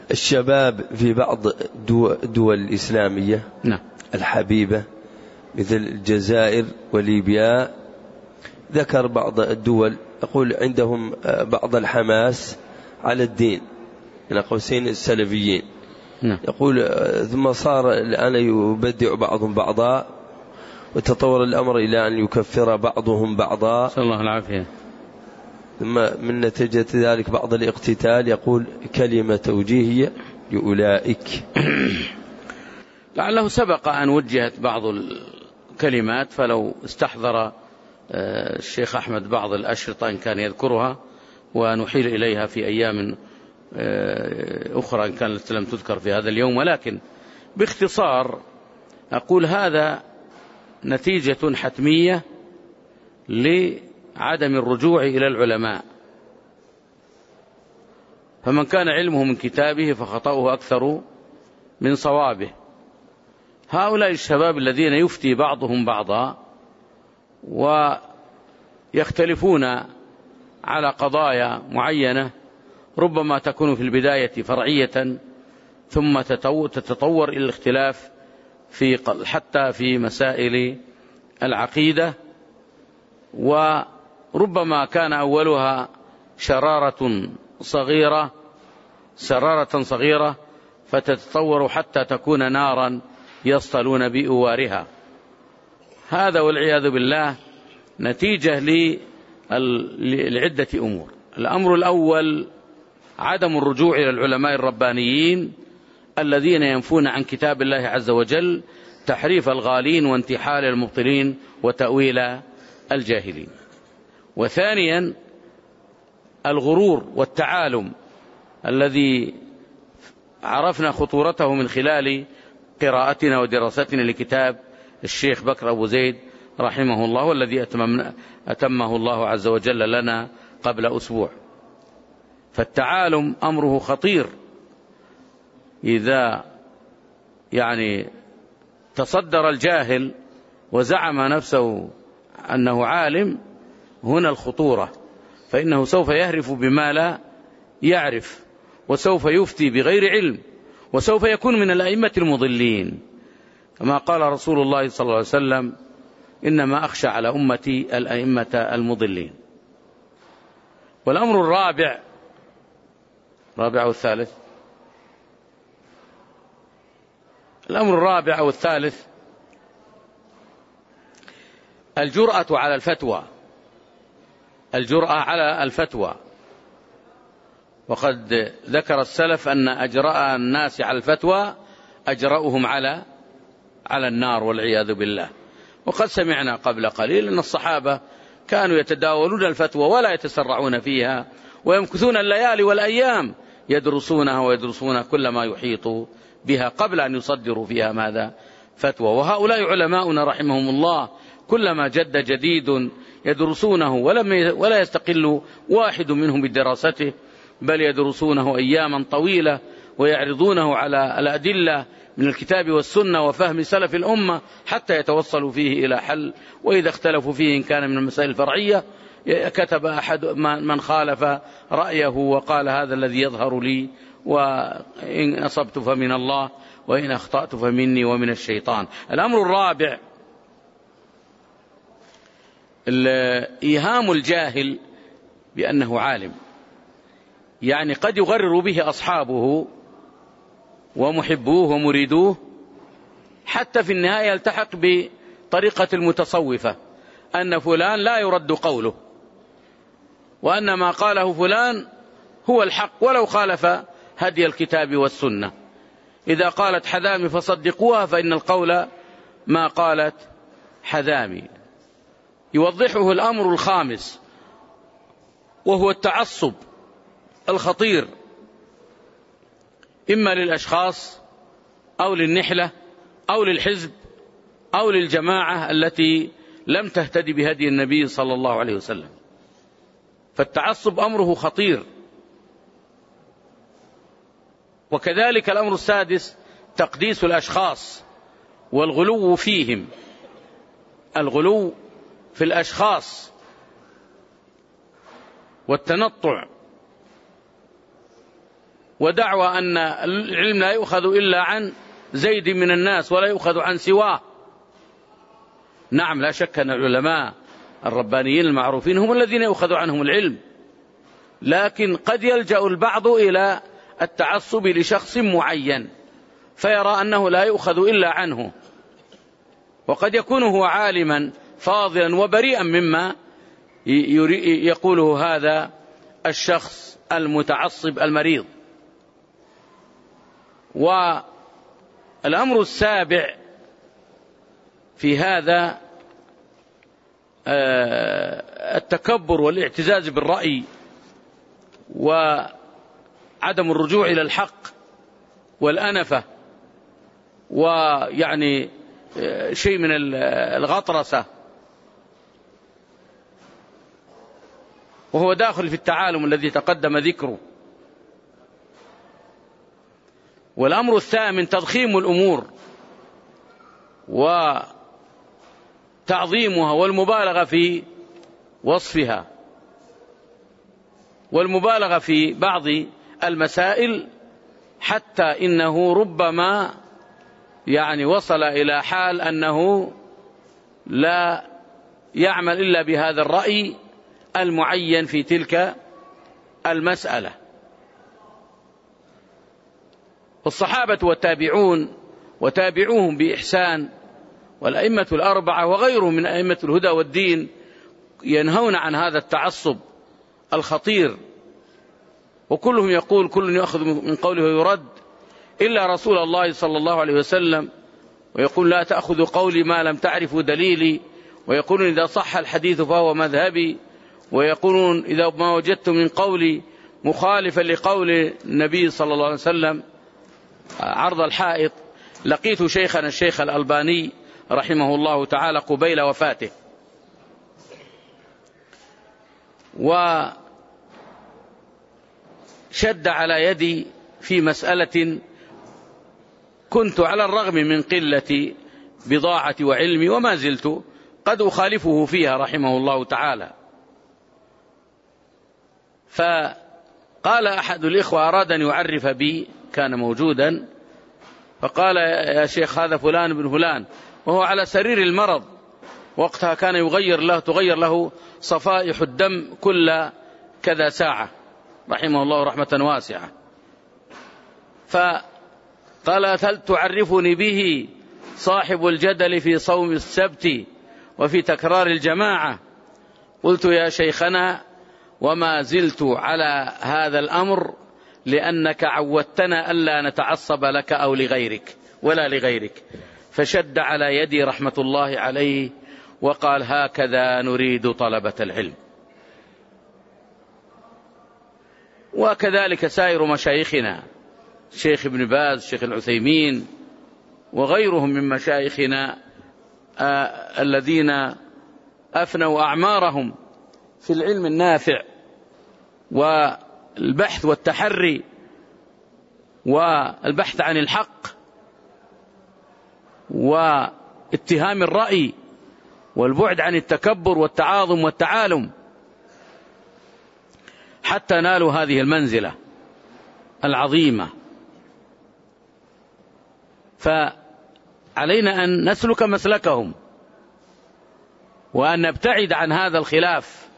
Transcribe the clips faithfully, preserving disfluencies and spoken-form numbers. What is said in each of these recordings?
الشباب في بعض الدول الإسلامية نعم. الحبيبة مثل الجزائر وليبيا، ذكر بعض الدول يقول عندهم بعض الحماس على الدين من قوسين السلفيين. نعم. يقول ثم صار الآن يبدع بعضهم بعضا وتطور الأمر إلى أن يكفر بعضهم بعضا، صلى الله العافية. ثم من نتيجة ذلك بعض الاقتتال. يقول كلمة توجيهية لأولئك. لعله سبق أن وجهت بعض الكلمات، فلو استحضر الشيخ أحمد بعض الأشرطة إن كان يذكرها ونحيل إليها في أيام أخرى إن كانت لم تذكر في هذا اليوم. ولكن باختصار أقول هذا نتيجة حتمية لعدم الرجوع إلى العلماء، فمن كان علمه من كتابه فخطأه أكثر من صوابه. هؤلاء الشباب الذين يفتي بعضهم بعضا ويختلفون على قضايا معينة ربما تكون في البداية فرعية ثم تتطور إلى الاختلاف في حتى في مسائل العقيدة، وربما كان أولها شرارة صغيرة شرارة صغيرة فتتطور حتى تكون نارا يصطلون بأوارها. هذا والعياذ بالله نتيجة لعدة أمور. الأمر الأول عدم الرجوع إلى العلماء الربانيين الذين ينفون عن كتاب الله عز وجل تحريف الغالين وانتحال المبطلين وتأويل الجاهلين. وثانيا الغرور والتعالم الذي عرفنا خطورته من خلال قراءتنا ودراستنا لكتاب الشيخ بكر أبو زيد رحمه الله، والذي أتمه الله عز وجل لنا قبل أسبوع. فالتعالم أمره خطير، إذا يعني تصدر الجاهل وزعم نفسه أنه عالم هنا الخطورة، فإنه سوف يهرف بما لا يعرف، وسوف يفتي بغير علم، وسوف يكون من الأئمة المضلين، كما قال رسول الله صلى الله عليه وسلم إنما أخشى على أمتي الأئمة المضلين. والأمر الرابع رابع أو الثالث الأمر الرابع أو الثالث الجرأة على الفتوى الجرأة على الفتوى وقد ذكر السلف أن أجرأ الناس على الفتوى أجرأهم على على النار والعياذ بالله. وقد سمعنا قبل قليل أن الصحابة كانوا يتداولون الفتوى ولا يتسرعون فيها، ويمكثون الليالي والأيام يدرسونها ويدرسون كل ما يحيط بها قبل أن يصدروا فيها ماذا فتوى. وهؤلاء علماؤنا رحمهم الله كلما جد جديد يدرسونه ولم ولا يستقل واحد منهم بدراسته، بل يدرسونه أياما طويلة ويعرضونه على الأدلة من الكتاب والسنة وفهم سلف الأمة حتى يتوصلوا فيه إلى حل. وإذا اختلفوا فيه إن كان من المسائل الفرعية كتب أحد من خالف رأيه وقال هذا الذي يظهر لي، وإن أصبت فمن الله وإن أخطأت فمني ومن الشيطان. الأمر الرابع إيهام الجاهل بأنه عالم، يعني قد يغرر به أصحابه ومحبوه ومريدوه حتى في النهاية يلتحق بطريقة المتصوفة أن فلان لا يرد قوله، وأن ما قاله فلان هو الحق ولو خالف هدي الكتاب والسنة. إذا قالت حذامي فصدقوها فإن القول ما قالت حذامي. يوضحه الأمر الخامس وهو التعصب الخطير إما للأشخاص أو للنحلة أو للحزب أو للجماعة التي لم تهتدي بهدي النبي صلى الله عليه وسلم. فالتعصب أمره خطير. وكذلك الأمر السادس تقديس الأشخاص والغلو فيهم، الغلو في الأشخاص والتنطع ودعوى أن العلم لا يؤخذ إلا عن زيد من الناس ولا يؤخذ عن سواه. نعم، لا شك أن العلماء الربانيين المعروفين هم الذين يؤخذ عنهم العلم، لكن قد يلجأ البعض إلى التعصب لشخص معين فيرى أنه لا يؤخذ إلا عنه، وقد يكون هو عالما فاضلا وبريئا مما يقوله هذا الشخص المتعصب المريض. والأمر السابع في هذا التكبر والاعتزاز بالرأي وعدم الرجوع إلى الحق والأنفة، ويعني شيء من الغطرسة، وهو داخل في التعالم الذي تقدم ذكره. والأمر الثامن تضخيم الأمور وتعظيمها والمبالغة في وصفها، والمبالغة في بعض المسائل، حتى إنه ربما يعني وصل إلى حال أنه لا يعمل إلا بهذا الرأي المعين في تلك المسألة. والصحابة والتابعون وتابعوهم بإحسان والأئمة الأربعة وغيرهم من أئمة الهدى والدين ينهون عن هذا التعصب الخطير، وكلهم يقول كل يأخذ من قوله ويرد إلا رسول الله صلى الله عليه وسلم، ويقول لا تأخذ قولي ما لم تعرفوا دليلي، ويقولون إذا صح الحديث فهو مذهبي، ويقولون إذا ما وجدت من قولي مخالفا لقول النبي صلى الله عليه وسلم عرض الحائط لقيت شيخنا الشيخ الألباني رحمه الله تعالى قبيل وفاته. وشد على يدي في مسألة كنت على الرغم من قلة بضاعتي وعلمي وما زلت قد أخالفه فيها رحمه الله تعالى. فقال أحد الإخوة أراد أن يعرف بي، كان موجودا، فقال يا شيخ هذا فلان بن فلان، وهو على سرير المرض، وقتها كان يغير له تغير له صفائح الدم كل كذا ساعة رحمه الله رحمة واسعة. فقال هل تعرفني به صاحب الجدل في صوم السبت وفي تكرار الجماعة؟ قلت يا شيخنا وما زلت على هذا الأمر لأنك عودتنا ألا نتعصب لك أو لغيرك ولا لغيرك. فشد على يدي رحمة الله عليه وقال هكذا نريد طلبة العلم. وكذلك سائر مشايخنا، الشيخ ابن باز، الشيخ العثيمين، وغيرهم من مشايخنا آه الذين أفنوا أعمارهم في العلم النافع والبحث والتحري والبحث عن الحق واتهام الرأي والبعد عن التكبر والتعاظم والتعالم، حتى نالوا هذه المنزلة العظيمة. فعلينا أن نسلك مسلكهم وأن نبتعد عن هذا الخلاف.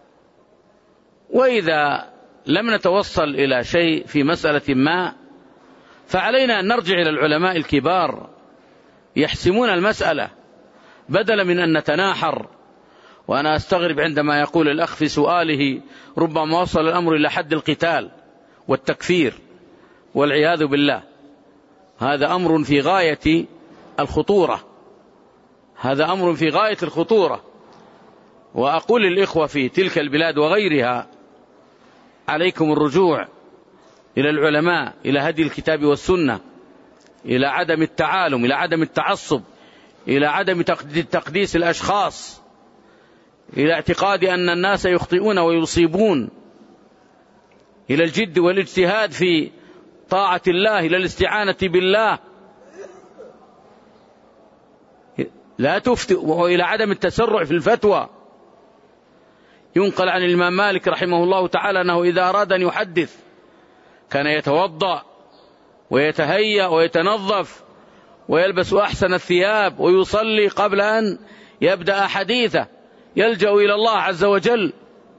وإذا لم نتوصل إلى شيء في مسألة ما فعلينا أن نرجع إلى العلماء الكبار يحسمون المسألة بدلا من أن نتناحر. وأنا أستغرب عندما يقول الأخ في سؤاله ربما وصل الأمر إلى حد القتال والتكفير والعياذ بالله. هذا أمر في غاية الخطورة، هذا أمر في غاية الخطورة. وأقول للإخوة في تلك البلاد وغيرها عليكم الرجوع إلى العلماء، إلى هدي الكتاب والسنة، إلى عدم التعالم، إلى عدم التعصب، إلى عدم تقديس الأشخاص، إلى اعتقاد أن الناس يخطئون ويصيبون، إلى الجد والاجتهاد في طاعة الله، إلى الاستعانة بالله، لا تفتئ، وإلى عدم التسرع في الفتوى. ينقل عن الإمام مالك رحمه الله تعالى أنه إذا أراد أن يحدث كان يتوضأ ويتهيأ ويتنظف ويلبس أحسن الثياب ويصلي قبل أن يبدأ حديثه، يلجأ إلى الله عز وجل.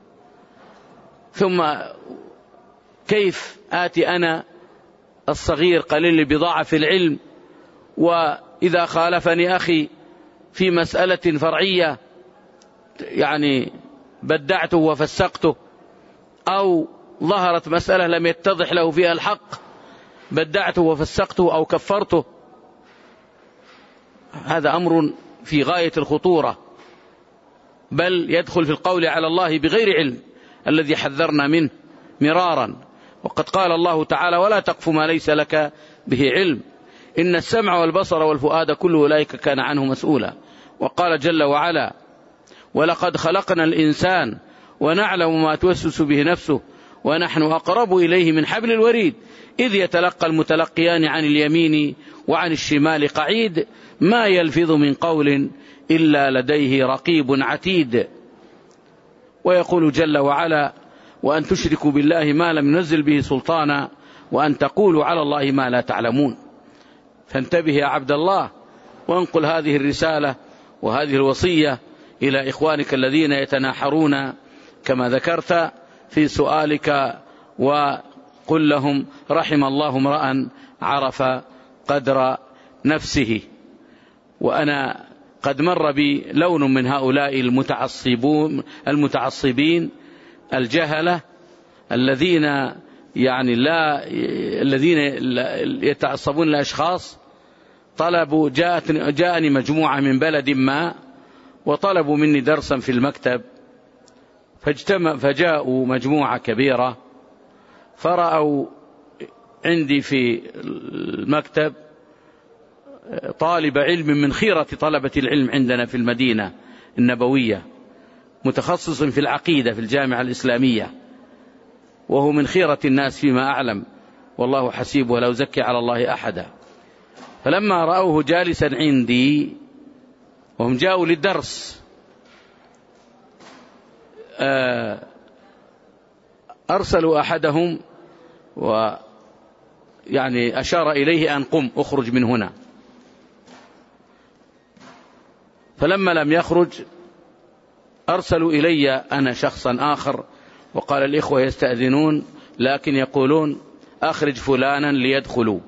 ثم كيف آتي أنا الصغير قليل البضاعة في العلم، وإذا خالفني أخي في مسألة فرعية يعني بدعته وفسقته، أو ظهرت مسألة لم يتضح له فيها الحق بدعته وفسقته أو كفرته، هذا أمر في غاية الخطورة، بل يدخل في القول على الله بغير علم الذي حذرنا منه مرارا. وقد قال الله تعالى: ولا تقف ما ليس لك به علم إن السمع والبصر والفؤاد كل أولئك كان عنه مسؤولا. وقال جل وعلا: ولقد خلقنا الإنسان ونعلم ما توسوس به نفسه ونحن أقرب إليه من حبل الوريد إذ يتلقى المتلقيان عن اليمين وعن الشمال قعيد ما يلفظ من قول إلا لديه رقيب عتيد. ويقول جل وعلا: وأن تشركوا بالله ما لم ينزل به سلطانا وأن تقولوا على الله ما لا تعلمون. فانتبه يا عبد الله، وانقل هذه الرسالة وهذه الوصية إلى إخوانك الذين يتناحرون كما ذكرت في سؤالك، وقل لهم: رحم الله امرأ عرف قدر نفسه. وأنا قد مر بي لون من هؤلاء المتعصبون المتعصبين الجهلة الذين يعني لا الذين يتعصبون لأشخاص. طلبوا جاءني مجموعة من بلد ما وطلبوا مني درسا في المكتب، فاجتمع فجاءوا مجموعة كبيرة فرأوا عندي في المكتب طالب علم من خيرة طلبة العلم عندنا في المدينة النبوية، متخصص في العقيدة في الجامعة الإسلامية، وهو من خيرة الناس فيما أعلم، والله حسيب ولا أزكي على الله أحدا. فلما رأوه جالسا عندي وهم جاءوا للدرس أرسلوا أحدهم ويعني أشار إليه أن قم أخرج من هنا. فلما لم يخرج أرسلوا إلي أنا شخصا آخر وقال: الإخوة يستأذنون لكن يقولون أخرج فلانا ليدخلوا.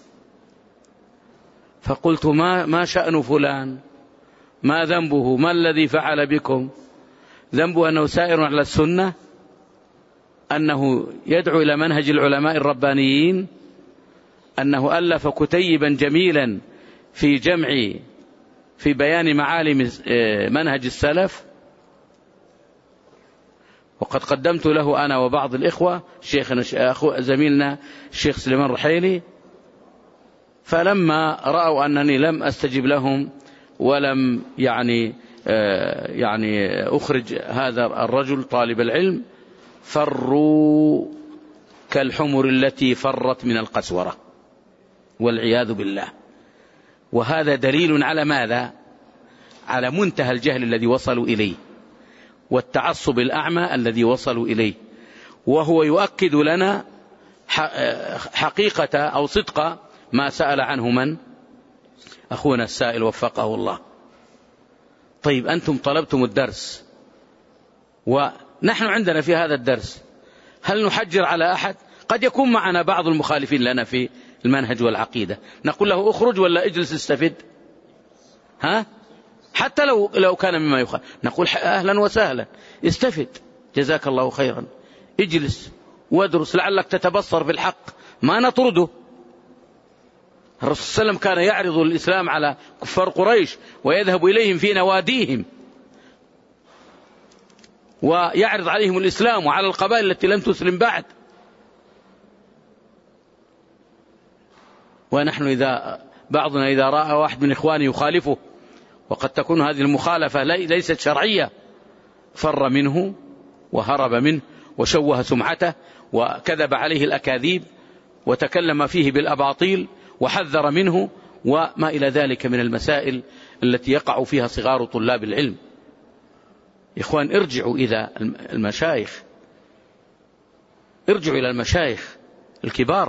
فقلت: ما, ما شأن فلان؟ ما ذنبه؟ ما الذي فعل بكم؟ ذنبه أنه سائر على السنة، أنه يدعو إلى منهج العلماء الربانيين، أنه ألف كتيبا جميلا في جمع في بيان معالم منهج السلف. وقد قدمت له أنا وبعض الإخوة شيخنا زميلنا الشيخ سليمان رحيلي، فلما رأوا أنني لم أستجب لهم ولم يعني يعني أخرج هذا الرجل طالب العلم، فروا كالحمر التي فرت من القسورة والعياذ بالله. وهذا دليل على ماذا؟ على منتهى الجهل الذي وصلوا إليه والتعصب الأعمى الذي وصلوا إليه. وهو يؤكد لنا حقيقة أو صدق ما سأل عنه من؟ أخونا السائل وفقه الله. طيب أنتم طلبتم الدرس ونحن عندنا في هذا الدرس، هل نحجر على أحد؟ قد يكون معنا بعض المخالفين لنا في المنهج والعقيدة، نقول له اخرج ولا اجلس استفد؟ ها؟ حتى لو لو كان مما يخالف نقول أهلا وسهلا، استفد جزاك الله خيرا، اجلس وادرس لعلك تتبصر في الحق، ما نطرده. الرسول صلى الله عليه وسلم كان يعرض الإسلام على كفار قريش ويذهب إليهم في نواديهم ويعرض عليهم الإسلام وعلى القبائل التي لم تسلم بعد. ونحن إذا بعضنا إذا رأى واحد من إخوانه يخالفه وقد تكون هذه المخالفة ليست شرعية فر منه وهرب منه وشوه سمعته وكذب عليه الأكاذيب وتكلم فيه بالأباطيل وحذر منه وما إلى ذلك من المسائل التي يقع فيها صغار طلاب العلم. إخوان ارجعوا إلى المشايخ، ارجعوا إلى المشايخ الكبار،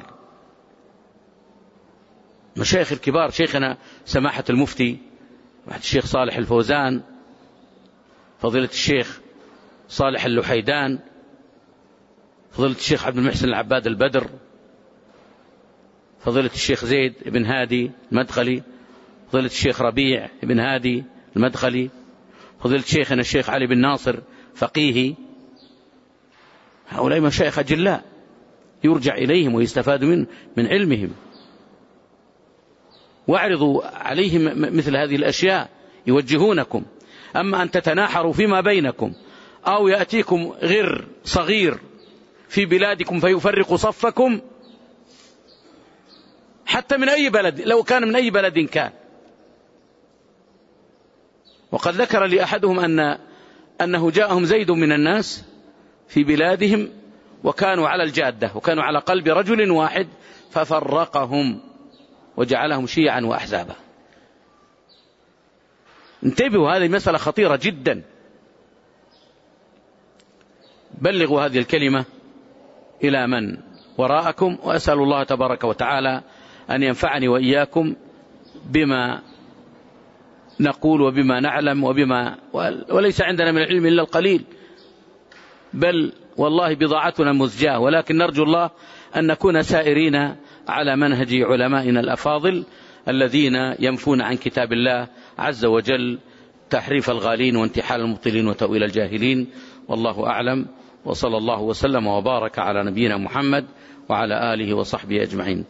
مشايخ الكبار، شيخنا سماحة المفتي الشيخ صالح الفوزان، فضيلة الشيخ صالح اللحيدان، فضيلة الشيخ عبد المحسن العباد البدر، فضيلة الشيخ زيد بن هادي المدخلي، فضيلة الشيخ ربيع بن هادي المدخلي، فضيلة شيخنا الشيخ علي بن ناصر فقيهي. هؤلاء مشايخ أجلاء يرجع إليهم ويستفاد من من علمهم، واعرضوا عليهم مثل هذه الأشياء يوجهونكم. أما أن تتناحروا فيما بينكم أو يأتيكم غر صغير في بلادكم فيفرق صفكم، حتى من أي بلد، لو كان من أي بلد كان. وقد ذكر لي أحدهم أن أنه جاءهم زيد من الناس في بلادهم وكانوا على الجادة وكانوا على قلب رجل واحد ففرقهم وجعلهم شيعا وأحزابا. انتبهوا، هذه مسألة خطيرة جدا. بلغوا هذه الكلمة إلى من وراءكم، وأسأل الله تبارك وتعالى أن ينفعني وإياكم بما نقول وبما نعلم وبما وليس عندنا من العلم إلا القليل، بل والله بضاعتنا مزجاة، ولكن نرجو الله أن نكون سائرين على منهج علمائنا الأفاضل الذين ينفون عن كتاب الله عز وجل تحريف الغالين وانتحال المبطلين وتأويل الجاهلين. والله أعلم، وصلى الله وسلم وبارك على نبينا محمد وعلى آله وصحبه أجمعين.